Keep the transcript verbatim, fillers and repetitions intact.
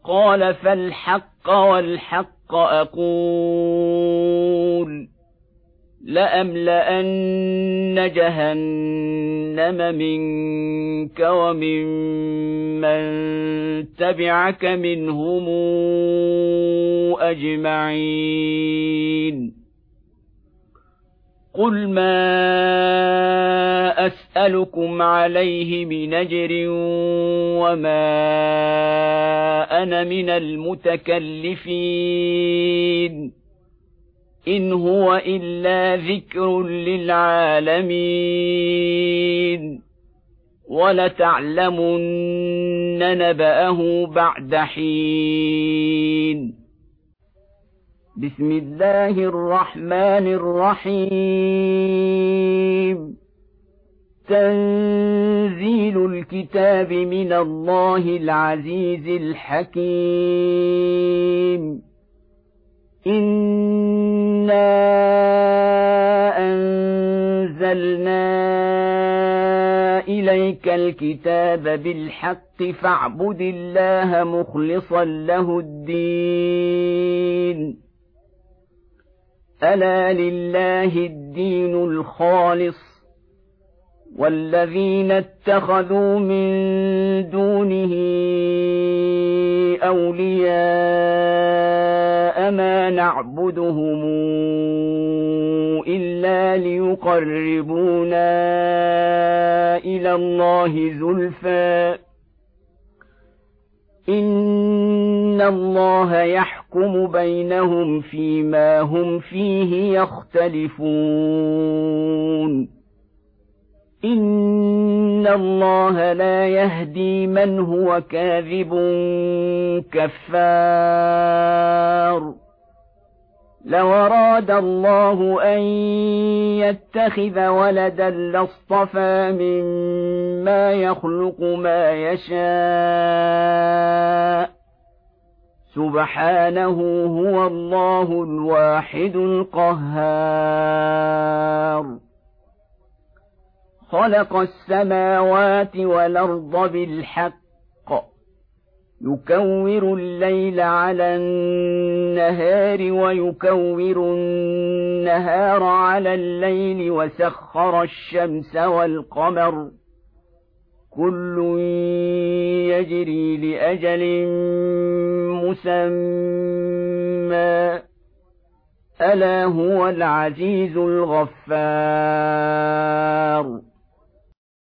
قال فالحق والحق أقول لأملأن جهنم منك وممن تبعك منهم أجمعين قل ما أسألكم عليه من أجر وما أنا من المتكلفين إن هو إلا ذكر للعالمين ولتعلمن نبأه بعد حين بسم الله الرحمن الرحيم تنزيل الكتاب من الله العزيز الحكيم إنا أنزلنا إليك الكتاب بالحق فاعبد الله مخلصا له الدين ألا لله الدين الخالص والذين اتخذوا من دونه أولياء ما نعبدهم إلا ليقربونا إلى الله زلفى إن الله يحكم بينهم فيما هم فيه يختلفون إن الله لا يهدي من هو كاذب كفار لو أراد الله أن يتخذ ولدا لاصطفى مما يخلق ما يشاء سبحانه هو الله الواحد القهار خلق السماوات والأرض بالحق يكور الليل على النهار ويكور النهار على الليل وسخر الشمس والقمر كل يجري لأجل مسمى ألا هو العزيز الغفار